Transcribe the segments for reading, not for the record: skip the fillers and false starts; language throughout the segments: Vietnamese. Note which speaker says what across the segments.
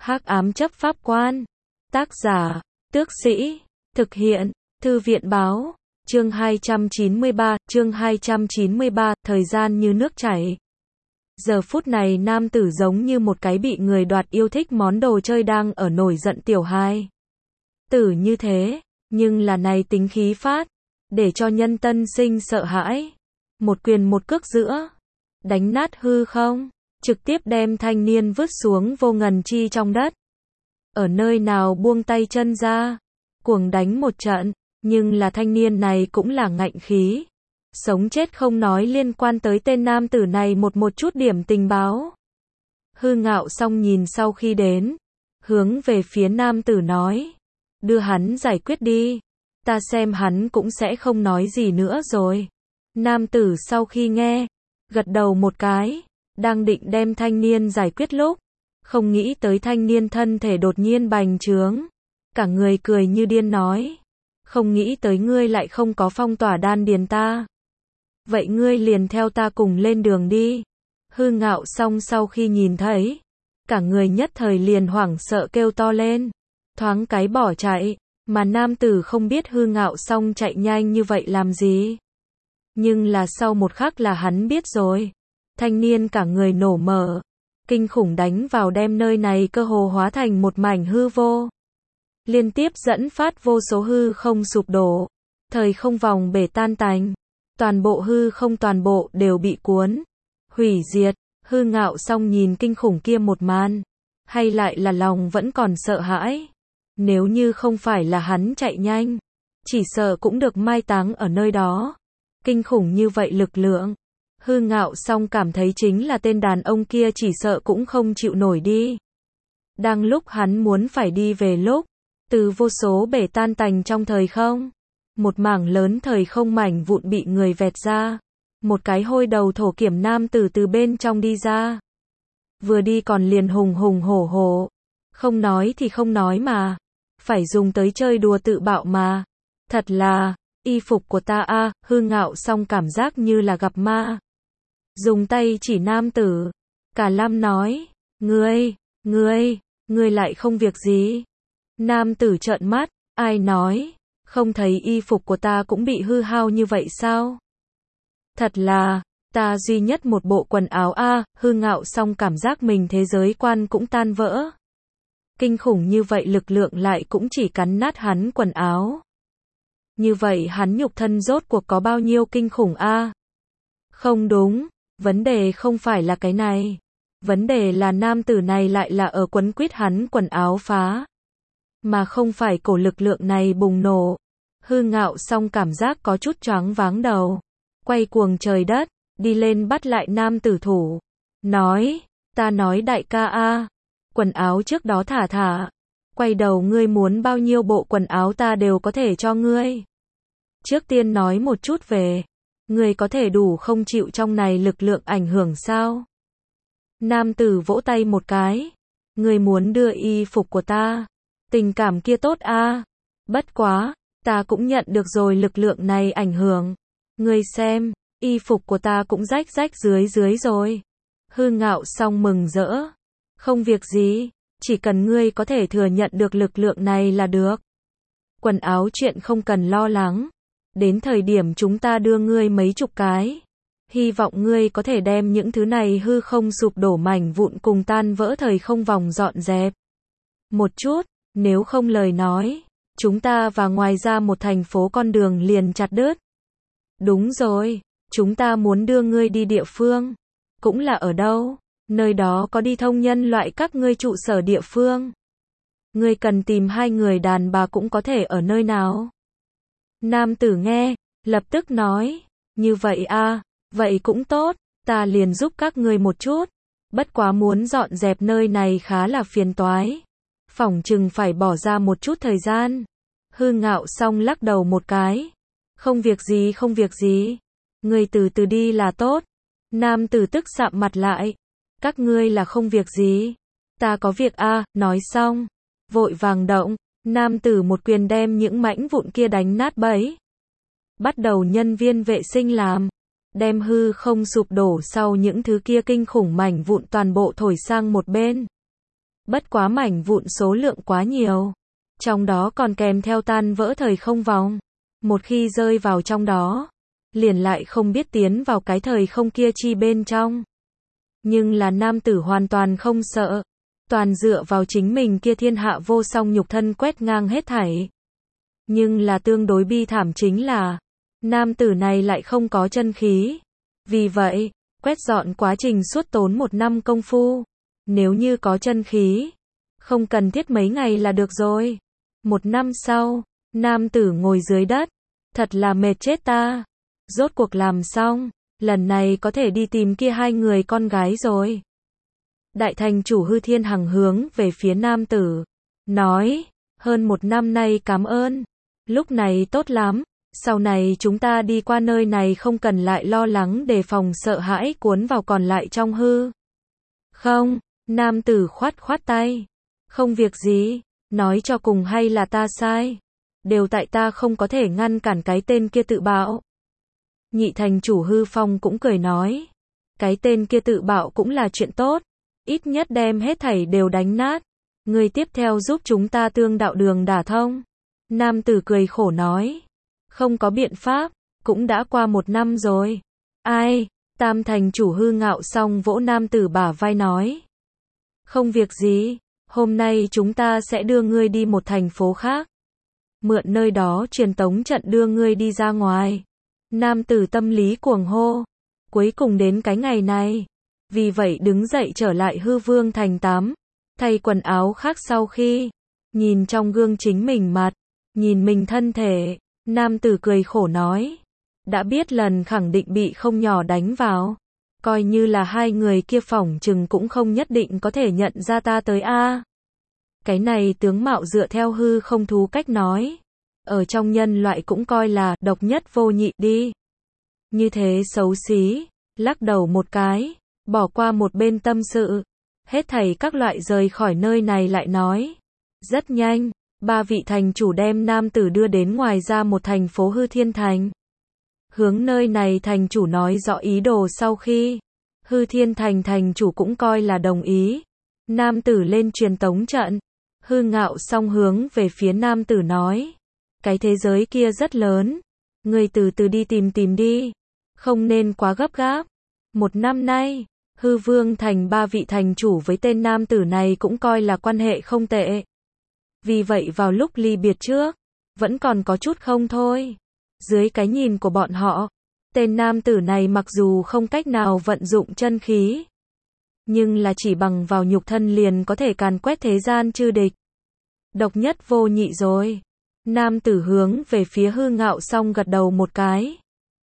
Speaker 1: Hắc ám chấp pháp quan. Tác giả, Tước Sĩ. Thực hiện, Thư viện báo. Chương 293, thời gian như nước chảy. Giờ phút này nam tử giống như một cái bị người đoạt yêu thích món đồ chơi đang ở nổi giận tiểu hai tử như thế, nhưng là này tính khí phát, để cho nhân tân sinh sợ hãi. Một quyền một cước giữa, đánh nát hư không, trực tiếp đem thanh niên vứt xuống vô ngần chi trong đất. Ở nơi nào buông tay chân ra, cuồng đánh một trận, nhưng là thanh niên này cũng là ngạnh khí. Sống chết không nói liên quan tới tên nam tử này một chút điểm tình báo. Hư Ngạo Song nhìn sau khi đến, hướng về phía nam tử nói, đưa hắn giải quyết đi, ta xem hắn cũng sẽ không nói gì nữa rồi. Nam tử sau khi nghe, gật đầu một cái, đang định đem thanh niên giải quyết lúc, không nghĩ tới thanh niên thân thể đột nhiên bành trướng, cả người cười như điên nói, không nghĩ tới ngươi lại không có phong tỏa đan điền ta. Vậy ngươi liền theo ta cùng lên đường đi. Hư Ngạo Song sau khi nhìn thấy, cả người nhất thời liền hoảng sợ kêu to lên, thoáng cái bỏ chạy, mà nam tử không biết Hư Ngạo Song chạy nhanh như vậy làm gì. Nhưng là sau một khắc là hắn biết rồi, thanh niên cả người nổ mở, kinh khủng đánh vào đem nơi này cơ hồ hóa thành một mảnh hư vô. Liên tiếp dẫn phát vô số hư không sụp đổ, thời không vòng bể tan tành, toàn bộ hư không toàn bộ đều bị cuốn, hủy diệt. Hư Ngạo Song nhìn kinh khủng kia một màn, hay lại là lòng vẫn còn sợ hãi. Nếu như không phải là hắn chạy nhanh, chỉ sợ cũng được mai táng ở nơi đó. Kinh khủng như vậy lực lượng, Hư Ngạo Song cảm thấy chính là tên đàn ông kia chỉ sợ cũng không chịu nổi đi. Đang lúc hắn muốn phải đi về lúc, từ vô số bể tan tành trong thời không, một mảng lớn thời không mảnh vụn bị người vẹt ra, một cái hôi đầu thổ kiểm nam tử từ bên trong đi ra. Vừa đi còn liền hùng hùng hổ hổ, không nói thì không nói mà, phải dùng tới chơi đùa tự bạo mà. Thật là, y phục của ta a. Hư Ngạo Song cảm giác như là gặp ma. Dùng tay chỉ nam tử, cả lam nói, ngươi lại không việc gì. Nam tử trợn mắt, ai nói, không thấy y phục của ta cũng bị hư hao như vậy sao? Thật là, ta duy nhất một bộ quần áo a. Hư Ngạo Song cảm giác mình thế giới quan cũng tan vỡ. Kinh khủng như vậy lực lượng lại cũng chỉ cắn nát hắn quần áo. Như vậy hắn nhục thân rốt cuộc có bao nhiêu kinh khủng a? Không đúng, vấn đề không phải là cái này. Vấn đề là nam tử này lại là ở quấn quýt hắn quần áo phá, mà không phải cổ lực lượng này bùng nổ. Hư Ngạo Song cảm giác có chút choáng váng đầu, quay cuồng trời đất, đi lên bắt lại nam tử thủ, nói, ta nói đại ca a, quần áo trước đó thả, quay đầu ngươi muốn bao nhiêu bộ quần áo ta đều có thể cho ngươi. Trước tiên nói một chút về, ngươi có thể đủ không chịu trong này lực lượng ảnh hưởng sao? Nam tử vỗ tay một cái, ngươi muốn đưa y phục của ta, tình cảm kia tốt a, bất quá, ta cũng nhận được rồi lực lượng này ảnh hưởng. Ngươi xem, y phục của ta cũng rách dưới rồi. Hư Ngạo Song mừng rỡ, không việc gì, chỉ cần ngươi có thể thừa nhận được lực lượng này là được. Quần áo chuyện không cần lo lắng, đến thời điểm chúng ta đưa ngươi mấy chục cái. Hy vọng ngươi có thể đem những thứ này hư không sụp đổ mảnh vụn cùng tan vỡ thời không vòng dọn dẹp một chút, nếu không lời nói, chúng ta và ngoài ra một thành phố con đường liền chặt đứt. Đúng rồi, chúng ta muốn đưa ngươi đi địa phương, cũng là ở đâu? Nơi đó có đi thông nhân loại các ngươi trụ sở địa phương. Ngươi cần tìm 2 người đàn bà cũng có thể ở nơi nào? Nam tử nghe, lập tức nói, như vậy a, vậy cũng tốt, ta liền giúp các ngươi một chút. Bất quá muốn dọn dẹp nơi này khá là phiền toái, phỏng chừng phải bỏ ra một chút thời gian. Hư Ngạo Song lắc đầu một cái, không việc gì, ngươi từ từ đi là tốt. Nam tử tức sạm mặt lại, các ngươi là không việc gì, ta có việc a. Nói xong, vội vàng động, nam tử một quyền đem những mảnh vụn kia đánh nát bấy. Bắt đầu nhân viên vệ sinh làm, đem hư không sụp đổ sau những thứ kia kinh khủng mảnh vụn toàn bộ thổi sang một bên. Bất quá mảnh vụn số lượng quá nhiều. Trong đó còn kèm theo tan vỡ thời không vòng. Một khi rơi vào trong đó, liền lại không biết tiến vào cái thời không kia chi bên trong. Nhưng là nam tử hoàn toàn không sợ. Toàn dựa vào chính mình kia thiên hạ vô song nhục thân quét ngang hết thảy. Nhưng là tương đối bi thảm chính là, nam tử này lại không có chân khí. Vì vậy, quét dọn quá trình suốt tốn 1 năm công phu. Nếu như có chân khí, không cần thiết mấy ngày là được rồi. 1 năm sau, nam tử ngồi dưới đất. Thật là mệt chết ta. Rốt cuộc làm xong, lần này có thể đi tìm kia 2 người con gái rồi. Đại thành chủ Hư Thiên Hằng hướng về phía nam tử. Nói, hơn 1 năm nay cảm ơn. Lúc này tốt lắm. Sau này chúng ta đi qua nơi này không cần lại lo lắng đề phòng sợ hãi cuốn vào còn lại trong hư. Không, nam tử khoát khoát tay. Không việc gì, nói cho cùng hay là ta sai. Đều tại ta không có thể ngăn cản cái tên kia tự bạo. Nhị thành chủ Hư Phong cũng cười nói. Cái tên kia tự bạo cũng là chuyện tốt. Ít nhất đem hết thảy đều đánh nát. Người tiếp theo giúp chúng ta tương đạo đường đả thông. Nam tử cười khổ nói. Không có biện pháp, cũng đã qua 1 năm rồi. Ai? Tam thành chủ Hư Ngạo xong vỗ nam tử bả vai nói. Không việc gì, hôm nay chúng ta sẽ đưa ngươi đi một thành phố khác. Mượn nơi đó truyền tống trận đưa ngươi đi ra ngoài. Nam tử tâm lý cuồng hô. Cuối cùng đến cái ngày này. Vì vậy đứng dậy trở lại Hư Vương thành tắm. Thay quần áo khác sau khi. Nhìn trong gương chính mình mặt. Nhìn mình thân thể. Nam tử cười khổ nói. Đã biết lần khẳng định bị không nhỏ đánh vào. Coi như là 2 người kia phỏng chừng cũng không nhất định có thể nhận ra ta tới a. Cái này tướng mạo dựa theo hư không thú cách nói. Ở trong nhân loại cũng coi là độc nhất vô nhị đi. Như thế xấu xí. Lắc đầu một cái. Bỏ qua một bên tâm sự. Hết thảy các loại rời khỏi nơi này lại nói. Rất nhanh. 3 vị thành chủ đem nam tử đưa đến ngoài ra một thành phố Hư Thiên Thành. Hướng nơi này thành chủ nói rõ ý đồ sau khi. Hư Thiên Thành thành chủ cũng coi là đồng ý. Nam tử lên truyền tống trận. Hư Ngạo song hướng về phía nam tử nói. Cái thế giới kia rất lớn. Người từ từ đi tìm đi. Không nên quá gấp gáp. 1 năm nay, Hư Vương Thành 3 vị thành chủ với tên nam tử này cũng coi là quan hệ không tệ. Vì vậy vào lúc ly biệt trước, vẫn còn có chút không thôi. Dưới cái nhìn của bọn họ, tên nam tử này mặc dù không cách nào vận dụng chân khí, nhưng là chỉ bằng vào nhục thân liền có thể càn quét thế gian chư địch. Độc nhất vô nhị rồi. Nam tử hướng về phía Hư Ngạo xong gật đầu một cái.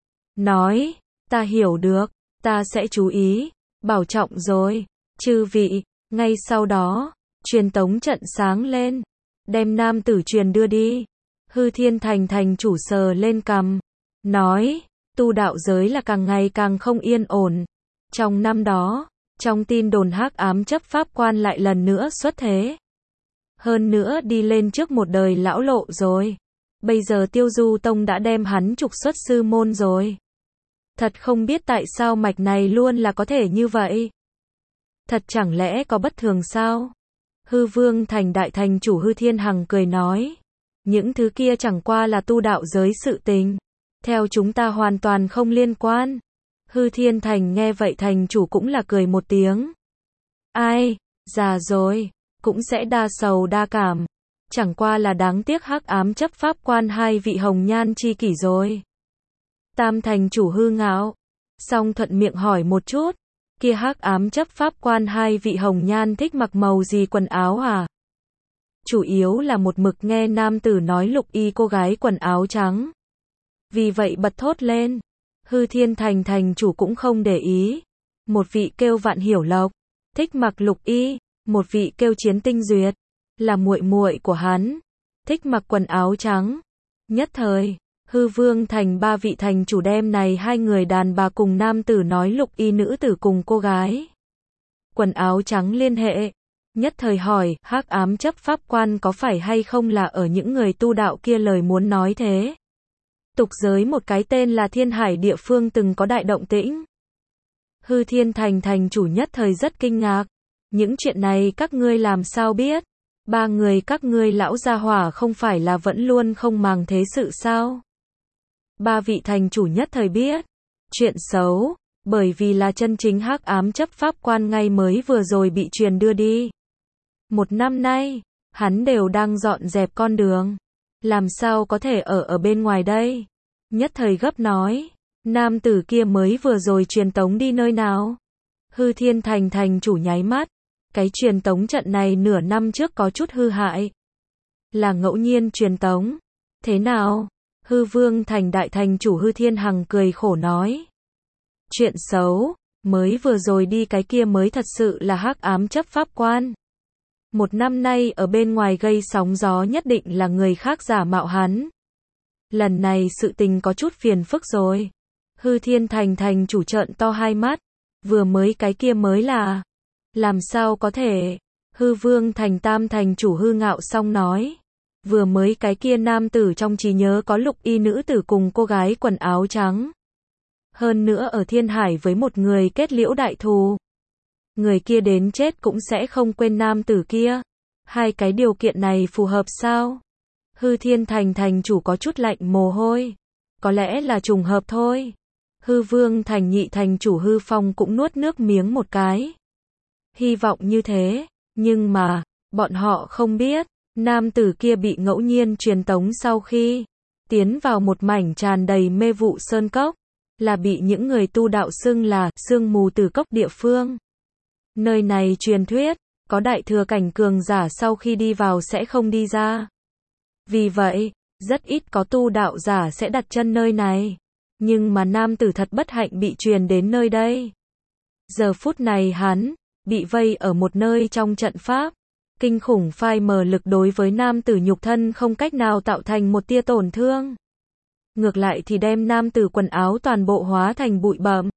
Speaker 1: Nói, ta hiểu được, ta sẽ chú ý, bảo trọng rồi. Chư vị, ngay sau đó, truyền tống trận sáng lên. Đem nam tử truyền đưa đi. Hư Thiên Thành thành chủ sờ lên cằm. Nói, tu đạo giới là càng ngày càng không yên ổn. Trong năm đó, trong tin đồn hắc ám chấp pháp quan lại lần nữa xuất thế. Hơn nữa đi lên trước một đời lão lộ rồi. Bây giờ Tiêu Du Tông đã đem hắn trục xuất sư môn rồi. Thật không biết tại sao mạch này luôn là có thể như vậy. Thật chẳng lẽ có bất thường sao? Hư Vương Thành đại thành chủ Hư Thiên Hằng cười nói. Những thứ kia chẳng qua là tu đạo giới sự tình. Theo chúng ta hoàn toàn không liên quan. Hư Thiên Thành nghe vậy thành chủ cũng là cười một tiếng. Ai, già rồi, cũng sẽ đa sầu đa cảm. Chẳng qua là đáng tiếc hắc ám chấp pháp quan 2 vị hồng nhan chi kỷ rồi. Tam thành chủ Hư Ngạo. Song thuận miệng hỏi một chút. Kia hắc ám chấp pháp quan 2 vị hồng nhan thích mặc màu gì quần áo à? Chủ yếu là một mực nghe nam tử nói lục y cô gái quần áo trắng. Vì vậy bật thốt lên. Hư Thiên Thành thành chủ cũng không để ý. Một vị kêu Vạn Hiểu Lộc, thích mặc lục y, một vị kêu Chiến Tinh Duyệt, là muội muội của hắn, thích mặc quần áo trắng. Nhất thời, Hư Vương Thành 3 vị thành chủ đem này 2 người đàn bà cùng nam tử nói lục y nữ tử cùng cô gái quần áo trắng liên hệ. Nhất thời hỏi, hắc ám chấp pháp quan có phải hay không là ở những người tu đạo kia lời muốn nói thế? Tục giới một cái tên là Thiên Hải địa phương từng có đại động tĩnh. Hư Thiên Thành thành chủ nhất thời rất kinh ngạc. Những chuyện này các ngươi làm sao biết? Ba người các ngươi lão gia hỏa không phải là vẫn luôn không màng thế sự sao? Ba vị thành chủ nhất thời biết. Chuyện xấu, bởi vì là chân chính hắc ám chấp pháp quan ngay mới vừa rồi bị truyền đưa đi. 1 năm nay, hắn đều đang dọn dẹp con đường. Làm sao có thể ở bên ngoài đây? Nhất thời gấp nói, nam tử kia mới vừa rồi truyền tống đi nơi nào? Hư Thiên Thành thành chủ nháy mắt. Cái truyền tống trận này nửa năm trước có chút hư hại. Là ngẫu nhiên truyền tống. Thế nào? Hư Vương Thành đại thành chủ Hư Thiên Hằng cười khổ nói. Chuyện xấu, mới vừa rồi đi cái kia mới thật sự là hắc ám chấp pháp quan. 1 năm nay ở bên ngoài gây sóng gió nhất định là người khác giả mạo hắn. Lần này sự tình có chút phiền phức rồi. Hư Thiên Thành thành chủ trợn to hai mắt. Vừa mới cái kia mới là... Làm sao có thể? Hư Vương Thành tam thành chủ Hư Ngạo Song nói. Vừa mới cái kia nam tử trong trí nhớ có lục y nữ tử cùng cô gái quần áo trắng. Hơn nữa ở Thiên Hải với một người kết liễu đại thù. Người kia đến chết cũng sẽ không quên nam tử kia. Hai cái điều kiện này phù hợp sao? Hư Thiên Thành thành chủ có chút lạnh mồ hôi. Có lẽ là trùng hợp thôi. Hư Vương Thành nhị thành chủ Hư Phong cũng nuốt nước miếng một cái. Hy vọng như thế, nhưng mà, bọn họ không biết, nam tử kia bị ngẫu nhiên truyền tống sau khi tiến vào một mảnh tràn đầy mê vụ sơn cốc, là bị những người tu đạo xưng là sương mù tử cốc địa phương. Nơi này truyền thuyết, có đại thừa cảnh cường giả sau khi đi vào sẽ không đi ra. Vì vậy, rất ít có tu đạo giả sẽ đặt chân nơi này. Nhưng mà nam tử thật bất hạnh bị truyền đến nơi đây. Giờ phút này hắn bị vây ở một nơi trong trận pháp. Kinh khủng phai mờ lực đối với nam tử nhục thân không cách nào tạo thành một tia tổn thương. Ngược lại thì đem nam tử quần áo toàn bộ hóa thành bụi bặm.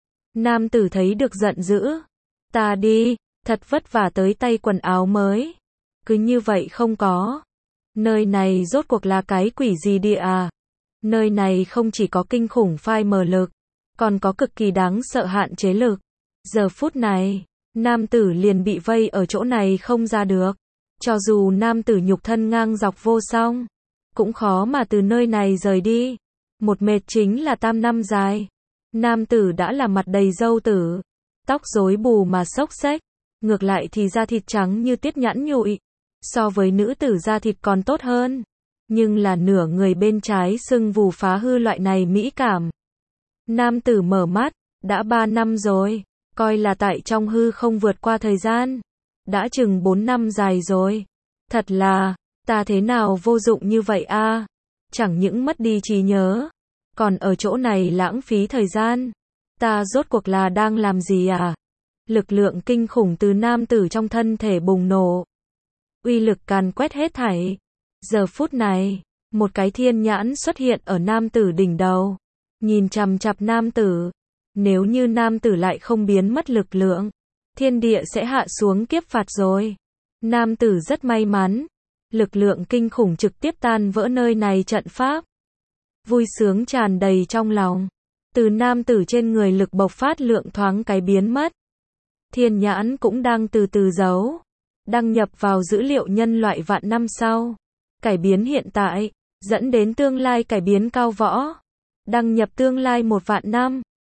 Speaker 1: Nam tử thấy được giận dữ. Ta đi, thật vất vả tới tay quần áo mới. Cứ như vậy không có. Nơi này rốt cuộc là cái quỷ gì địa à? Nơi này không chỉ có kinh khủng phai mờ lực, còn có cực kỳ đáng sợ hạn chế lực. Giờ phút này, nam tử liền bị vây ở chỗ này không ra được. Cho dù nam tử nhục thân ngang dọc vô song, cũng khó mà từ nơi này rời đi. Một mệt chính là tam năm dài. Nam tử đã là mặt đầy râu tử, tóc rối bù mà xốc xếch, ngược lại thì da thịt trắng như tiết nhãn nhụi. So với nữ tử da thịt còn tốt hơn. Nhưng là nửa người bên trái sưng vù phá hư loại này mỹ cảm. Nam tử mở mắt, đã 3 năm rồi, coi là tại trong hư không vượt qua thời gian. Đã chừng 4 năm dài rồi. Thật là, ta thế nào vô dụng như vậy a? Chẳng những mất đi trí nhớ, còn ở chỗ này lãng phí thời gian. Ta rốt cuộc là đang làm gì à? Lực lượng kinh khủng từ nam tử trong thân thể bùng nổ. Uy lực càn quét hết thảy. Giờ phút này, một cái thiên nhãn xuất hiện ở nam tử đỉnh đầu. Nhìn chằm chằm nam tử. Nếu như nam tử lại không biến mất lực lượng, thiên địa sẽ hạ xuống kiếp phạt rồi. Nam tử rất may mắn. Lực lượng kinh khủng trực tiếp tan vỡ nơi này trận pháp. Vui sướng tràn đầy trong lòng. Từ nam tử trên người lực bộc phát lượng thoáng cái biến mất. Thiên nhãn cũng đang từ từ giấu. Đăng nhập vào dữ liệu nhân loại vạn năm sau. Cải biến hiện tại, dẫn đến tương lai cải biến cao võ. Đăng nhập tương lai 1 vạn năm.